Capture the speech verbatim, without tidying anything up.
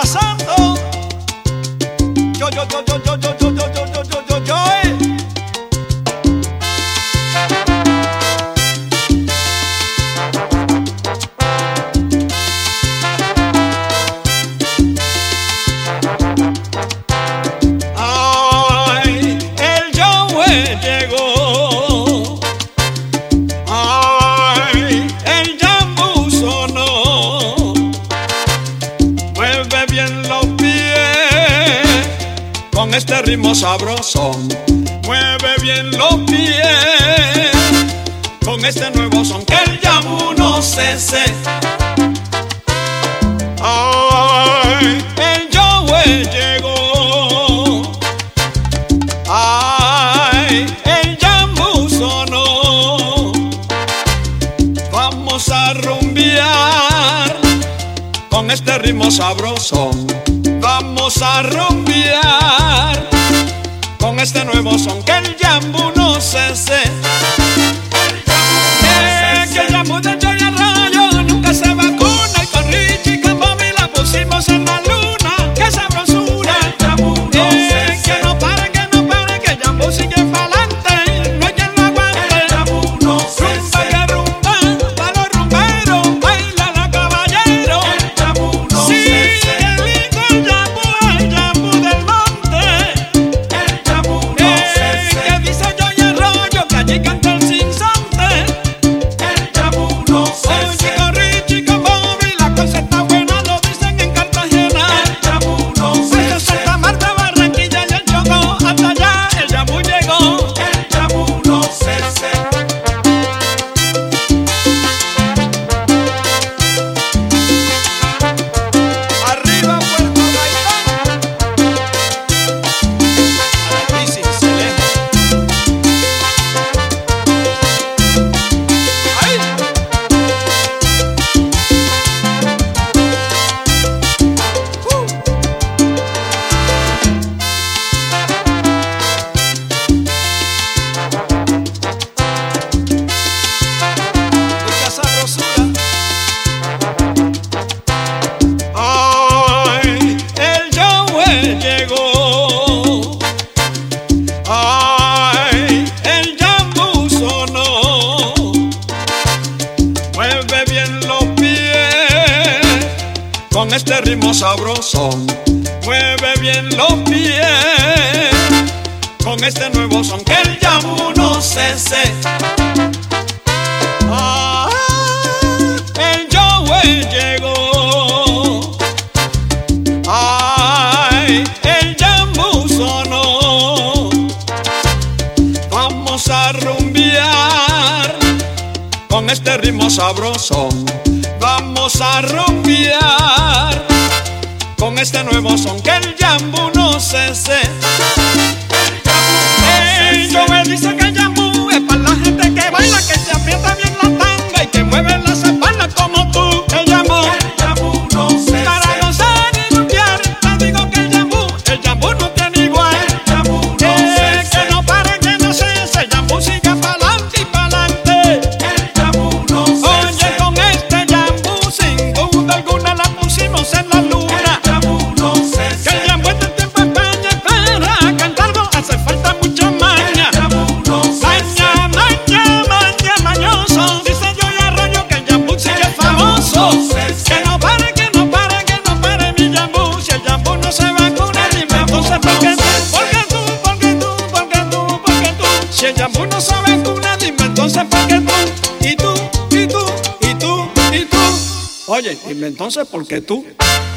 pasando? Yo, yo, yo, yo, yo, yo, yo, yo, yo, yo, yo, yo, yo, eh. Ay, el Yahweh llegó. Ay, el Yambu sonó. Mueve bien los pies con este ritmo sabrosón. Mueve bien los pies con este nuevo son, que el Yambu no cese. Ay, el Yahweh llegó. Ay, el Yambu sonó. Vamos a rumbear con este ritmo sabrosón. Vamos a rumbear con este nuevo son, que el Yambu no cese. Eh, que el Yambu de Joy Arroyo nunca se vacuna, y con Richie y con Bobby la pusimos en la luna. ¡Qué sabrosura! El Yambu no eh, cese. Que no pare, que no pare, que el Yambu sigue pa'lante. No hay quien lo aguante. El Yambu no cese. Rumba que rumba, pa' los rumberos, baila la caballero. El Yambu no sí, cese. El lindo el Yambu, el Yambu del monte. El Yambu no eh, cese. Que dice Joy Arroyo que allí canta el sinsonte. El Yambu no cese. Oye, con Richie y con Bobby la cosa está buena, lo dicen en Cartagena. El Yambu no cese. Desde Santa Marta, Barranquilla y el Chocó, hasta allá el Yambu llegó. El Yambu no cese. Arriba Puerto Gaitán. Alexis, Celeste. ¡Ay! ¡Uh! Mucha sabrosura. Ay, el Yahweh llegó. Ay, el Yambu sonó. Mueve bien los pies con este ritmo sabrosón. Mueve bien los pies con este nuevo son, que el Yambu no cese. Ah, el Yahweh llegó. Ay, el Yambu sonó. Vamos a rumbear con este ritmo sabrosón. Vamos a rumbear con este nuevo son, que el Yambu no cese. El Yahweh dice que el Yambu es para la gente que baila, que se aprieta bien la tanga y que mueve las espaldas como tú. El Yambu, el Yambu no cese. Para gozar y rumbear, te digo que el Yambu, el Yambu no tiene igual. El Yambu no eh, cese. Que no pare, que no cese, el Yambu sigue pa'lante y pa'lante. El Yambu no cese. Oye, con este Yambu sin duda alguna la pusimos en la luna. El Yambu no cese. Que el Yambu este tiempo España para cantarlo hace falta mucha maña. El Yambu no cese. Maña, maña, maña, mañoso. Dice Joy Arroyo que el Yambu sigue famoso. Que no pare, que no pare, que no pare mi Yambu. Si el Yambu no se vacuna, dime entonces por qué tú, por qué tú, por qué tú, por qué tú, por qué tú. Si el Yambu no se vacuna, dime entonces por qué tú. Y tú, y tú, y tú, y tú. Oye, dime entonces por qué tú.